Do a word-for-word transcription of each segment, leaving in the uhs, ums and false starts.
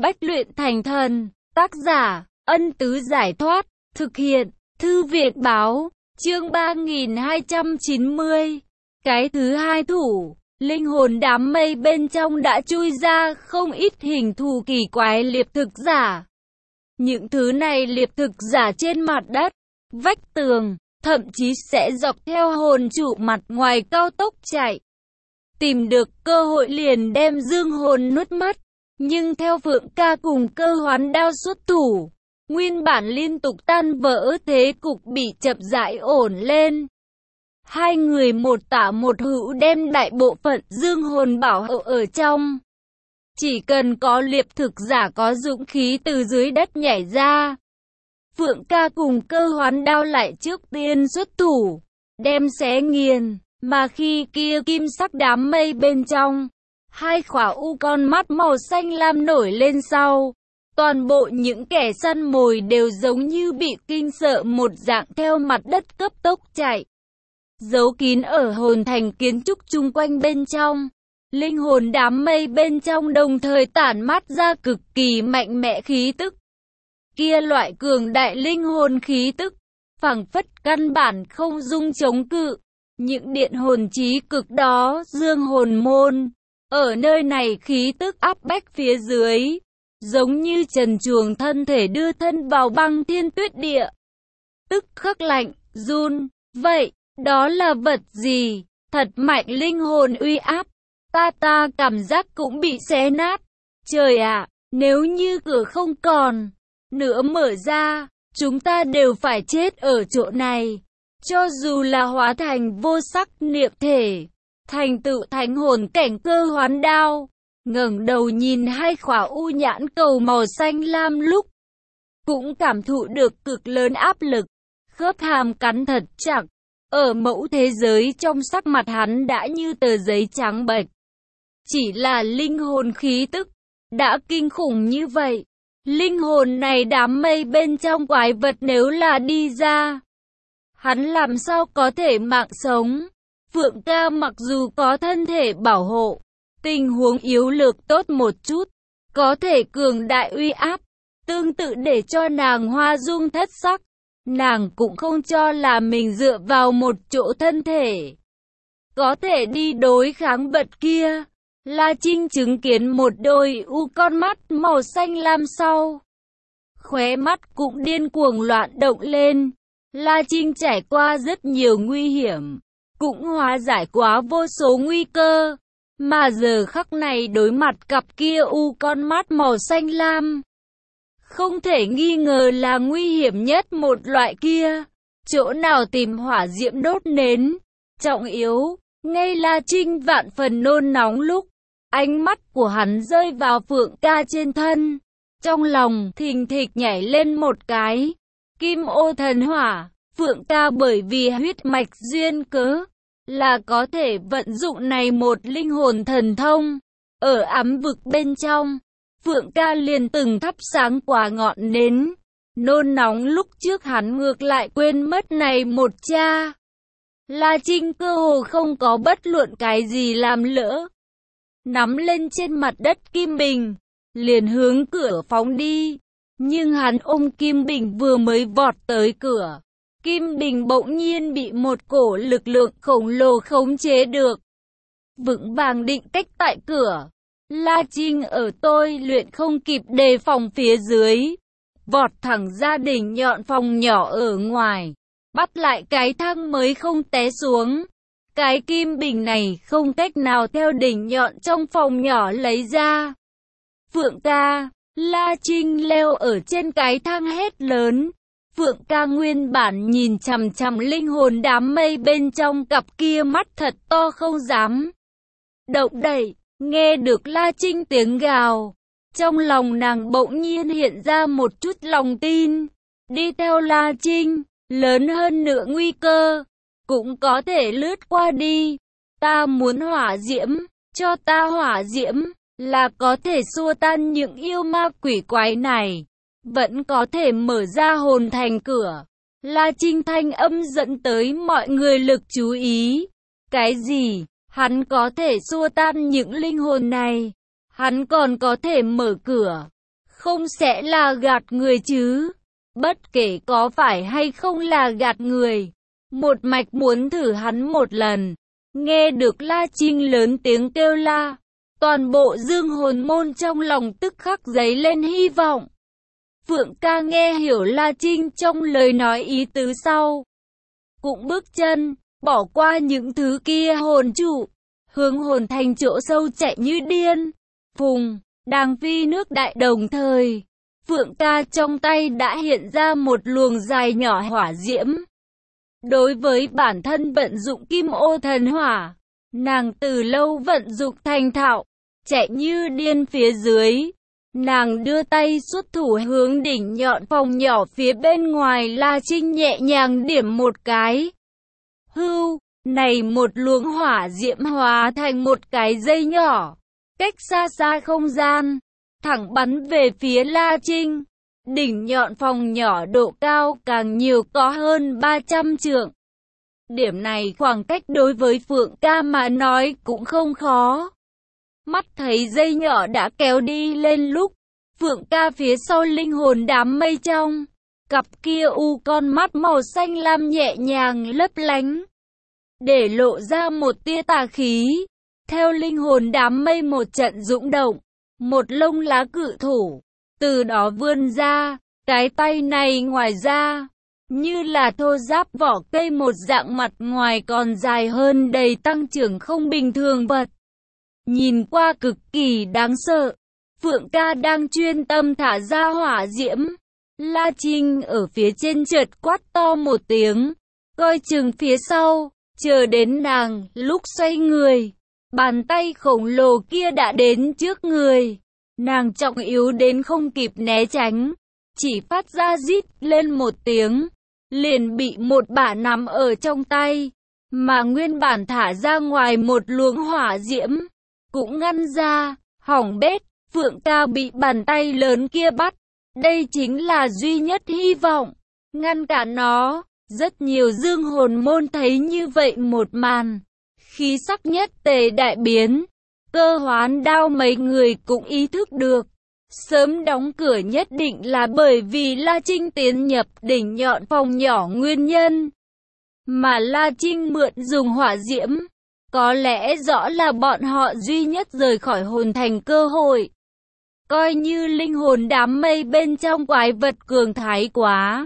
Bách luyện thành thần. Tác giả, Ân Tứ Giải Thoát. Thực hiện, Thư Việt Báo. Chương ba nghìn hai trăm chín mươi. Cái thứ hai thủ. Linh hồn đám mây bên trong đã chui ra không ít hình thù kỳ quái liệp thực giả. Những thứ này liệp thực giả trên mặt đất, vách tường, thậm chí sẽ dọc theo hồn trụ mặt ngoài cao tốc chạy. Tìm được cơ hội liền đem dương hồn nuốt mất. Nhưng theo Phượng Ca cùng Cơ Hoán Đao xuất thủ, nguyên bản liên tục tan vỡ thế cục bị chậm rãi ổn lên. Hai người một tả một hữu đem đại bộ phận dương hồn bảo hộ ở trong. Chỉ cần có liệp thực giả có dũng khí từ dưới đất nhảy ra, Phượng Ca cùng Cơ Hoán Đao lại trước tiên xuất thủ, đem xé nghiền. Mà khi kia kim sắc đám mây bên trong, hai khỏa u con mắt màu xanh lam nổi lên sau, toàn bộ những kẻ săn mồi đều giống như bị kinh sợ một dạng theo mặt đất cấp tốc chạy. Giấu kín ở hồn thành kiến trúc chung quanh bên trong, linh hồn đám mây bên trong đồng thời tản mát ra cực kỳ mạnh mẽ khí tức. Kia loại cường đại linh hồn khí tức, phảng phất căn bản không dung chống cự. Những điện hồn chí cực đó, dương hồn môn, ở nơi này khí tức áp bách phía dưới, giống như trần truồng thân thể đưa thân vào băng thiên tuyết địa. Tức khắc lạnh, run, vậy, đó là vật gì? Thật mạnh linh hồn uy áp, ta ta cảm giác cũng bị xé nát. Trời ạ, nếu như cửa không còn nữa mở ra, chúng ta đều phải chết ở chỗ này. Cho dù là hóa thành vô sắc niệm thể, thành tựu thánh hồn cảnh Cơ Hoán Đao, ngẩng đầu nhìn hai khỏa u nhãn cầu màu xanh lam lúc, cũng cảm thụ được cực lớn áp lực, khớp hàm cắn thật chặt, ở mẫu thế giới trong sắc mặt hắn đã như tờ giấy trắng bệch. Chỉ là linh hồn khí tức, đã kinh khủng như vậy. Linh hồn này đám mây bên trong quái vật nếu là đi ra, hắn làm sao có thể mạng sống? Phượng Ca mặc dù có thân thể bảo hộ, tình huống yếu lược tốt một chút, có thể cường đại uy áp, tương tự để cho nàng hoa dung thất sắc. Nàng cũng không cho là mình dựa vào một chỗ thân thể có thể đi đối kháng vật kia. La Trinh chứng kiến một đôi u con mắt màu xanh lam sau, khóe mắt cũng điên cuồng loạn động lên. La Trinh trải qua rất nhiều nguy hiểm, cũng hóa giải quá vô số nguy cơ, mà giờ khắc này đối mặt cặp kia u con mắt màu xanh lam, không thể nghi ngờ là nguy hiểm nhất một loại kia. Chỗ nào tìm hỏa diễm đốt nến, trọng yếu, ngay La Trinh vạn phần nôn nóng lúc, ánh mắt của hắn rơi vào Phượng Ca trên thân, trong lòng thình thịch nhảy lên một cái. Kim ô thần hỏa, Phượng Ca bởi vì huyết mạch duyên cớ, là có thể vận dụng này một linh hồn thần thông. Ở ám vực bên trong, Phượng Ca liền từng thắp sáng quả ngọn nến. Nôn nóng lúc trước hắn ngược lại quên mất này một cha. La Trinh cơ hồ không có bất luận cái gì làm lỡ. Nắm lên trên mặt đất kim bình, liền hướng cửa phóng đi. Nhưng hắn ôm kim bình vừa mới vọt tới cửa, kim bình bỗng nhiên bị một cổ lực lượng khổng lồ khống chế được. Vững vàng định cách tại cửa, La Trinh ở tôi luyện không kịp đề phòng phía dưới, vọt thẳng ra đỉnh nhọn phòng nhỏ ở ngoài, bắt lại cái thang mới không té xuống. Cái kim bình này không cách nào theo đỉnh nhọn trong phòng nhỏ lấy ra. Phượng Ca, La Trinh leo ở trên cái thang hét lớn. Phượng Ca nguyên bản nhìn chằm chằm linh hồn đám mây bên trong cặp kia mắt thật to không dám động đậy. Nghe được La Trinh tiếng gào, trong lòng nàng bỗng nhiên hiện ra một chút lòng tin. Đi theo La Trinh, lớn hơn nữa nguy cơ cũng có thể lướt qua đi. Ta muốn hỏa diễm, cho ta hỏa diễm, là có thể xua tan những yêu ma quỷ quái này, vẫn có thể mở ra hồn thành cửa. La Trinh thanh âm dẫn tới mọi người lực chú ý. Cái gì? Hắn có thể xua tan những linh hồn này? Hắn còn có thể mở cửa? không sẽ là gạt người chứ? Bất kể có phải hay không là gạt người, một mạch muốn thử hắn một lần. Nghe được La Trinh lớn tiếng kêu la, toàn bộ dương hồn môn trong lòng tức khắc dấy lên hy vọng. Phượng ca nghe hiểu La Trinh trong lời nói ý tứ sau, cũng bước chân, bỏ qua những thứ kia hồn trụ, hướng hồn thành chỗ sâu chạy như điên. Phùng, đang phi nước đại đồng thời, Phượng ca trong tay đã hiện ra một luồng dài nhỏ hỏa diễm. Đối với bản thân vận dụng kim ô thần hỏa, nàng từ lâu vận dụng thành thạo, chạy như điên phía dưới. Nàng đưa tay xuất thủ hướng đỉnh nhọn phòng nhỏ phía bên ngoài La Trinh nhẹ nhàng điểm một cái. Hưu, này một luồng hỏa diễm hóa thành một cái dây nhỏ, cách xa xa không gian, thẳng bắn về phía La Trinh. Đỉnh nhọn phòng nhỏ độ cao càng nhiều có hơn ba trăm trượng. Điểm này khoảng cách đối với Phượng ca mà nói cũng không khó. Mắt thấy dây nhỏ đã kéo đi lên lúc, Phượng ca phía sau linh hồn đám mây trong, cặp kia u con mắt màu xanh lam nhẹ nhàng lấp lánh, để lộ ra một tia tà khí. Theo linh hồn đám mây một trận dũng động, một lông lá cự thủ từ đó vươn ra, cái tay này ngoài ra như là thô giáp vỏ cây một dạng, mặt ngoài còn dài hơn, đầy tăng trưởng không bình thường vật. Nhìn qua cực kỳ đáng sợ. Phượng ca đang chuyên tâm thả ra hỏa diễm. La Trinh ở phía trên chợt quát to một tiếng, coi chừng phía sau, chờ đến nàng lúc xoay người, bàn tay khổng lồ kia đã đến trước người. Nàng trọng yếu đến không kịp né tránh, chỉ phát ra rít lên một tiếng, liền bị một bả nắm ở trong tay, mà nguyên bản thả ra ngoài một luồng hỏa diễm cũng ngăn ra, hỏng bét. Phượng ca bị bàn tay lớn kia bắt, đây chính là duy nhất hy vọng ngăn cản nó. Rất nhiều dương hồn môn thấy như vậy một màn, khí sắc nhất tề đại biến. Cơ hoán đao mấy người cũng ý thức được, sớm đóng cửa nhất định là bởi vì La Trinh tiến nhập đỉnh nhọn phòng nhỏ nguyên nhân, mà La Trinh mượn dùng hỏa diễm, có lẽ rõ là bọn họ duy nhất rời khỏi hồn thành cơ hội. Coi như linh hồn đám mây bên trong quái vật cường thái quá,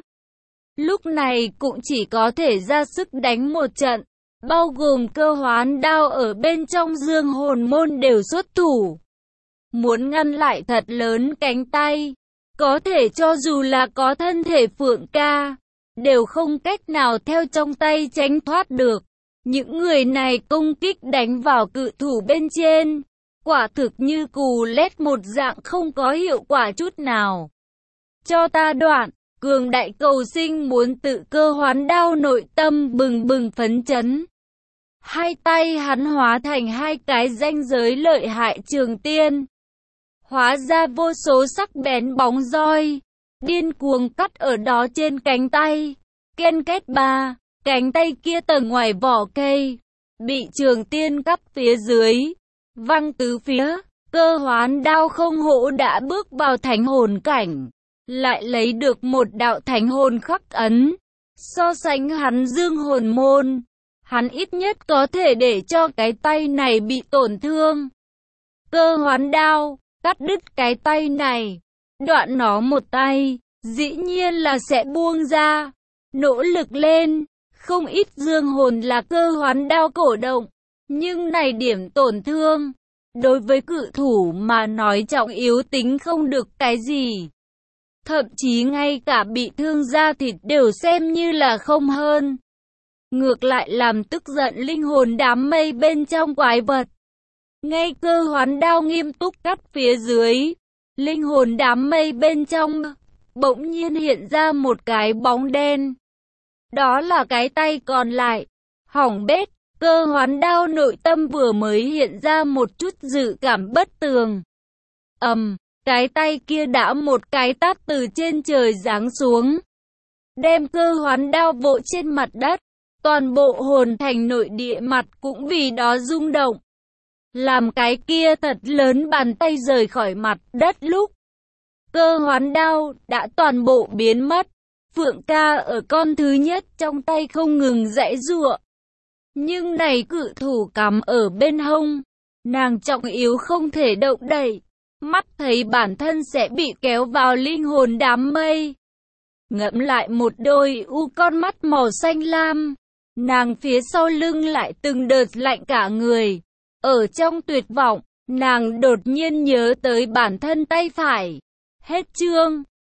lúc này cũng chỉ có thể ra sức đánh một trận, bao gồm cơ hoán đao ở bên trong dương hồn môn đều xuất thủ. Muốn ngăn lại thật lớn cánh tay, có thể cho dù là có thân thể Phượng ca, đều không cách nào theo trong tay tránh thoát được. Những người này công kích đánh vào cự thủ bên trên, quả thực như cù lét một dạng, không có hiệu quả chút nào. Cho ta đoạn, cường đại cầu sinh muốn tự cơ hoán đao nội tâm bừng bừng phấn chấn. Hai tay hắn hóa thành hai cái ranh giới lợi hại trường tiên, hóa ra vô số sắc bén bóng roi, điên cuồng cắt ở đó trên cánh tay. Ken két ba, cánh tay kia tầng ngoài vỏ cây, bị trường tiên cắp phía dưới, văng tứ phía. Cơ hoán đao không hổ đã bước vào thánh hồn cảnh, lại lấy được một đạo thánh hồn khắc ấn. So sánh hắn dương hồn môn, hắn ít nhất có thể để cho cái tay này bị tổn thương. Cơ hoán đao, cắt đứt cái tay này, đoạn nó một tay, dĩ nhiên là sẽ buông ra. Nỗ lực lên, không ít dương hồn là cơ hoán đao cổ động, nhưng này điểm tổn thương, đối với cự thủ mà nói trọng yếu tính không được cái gì. Thậm chí ngay cả bị thương da thịt đều xem như là không hơn. Ngược lại làm tức giận linh hồn đám mây bên trong quái vật. Ngay cơ hoán đao nghiêm túc cắt phía dưới, linh hồn đám mây bên trong bỗng nhiên hiện ra một cái bóng đen. Đó là cái tay còn lại. Hỏng bét, cơ hoán đao nội tâm vừa mới hiện ra một chút dự cảm bất tường. Ầm, um, cái tay kia đã một cái tát từ trên trời giáng xuống, đem cơ hoán đao vỗ trên mặt đất. Toàn bộ hồn thành nội địa mặt cũng vì đó rung động. Làm cái kia thật lớn bàn tay rời khỏi mặt đất lúc, cơ hoán đao đã toàn bộ biến mất. Phượng ca ở con thứ nhất trong tay không ngừng giãy giụa. Nhưng này cự thủ cắm ở bên hông, nàng trọng yếu không thể động đậy. Mắt thấy bản thân sẽ bị kéo vào linh hồn đám mây. Ngẫm lại một đôi u con mắt màu xanh lam, nàng phía sau lưng lại từng đợt lạnh cả người. Ở trong tuyệt vọng, nàng đột nhiên nhớ tới bản thân tay phải. Hết chương.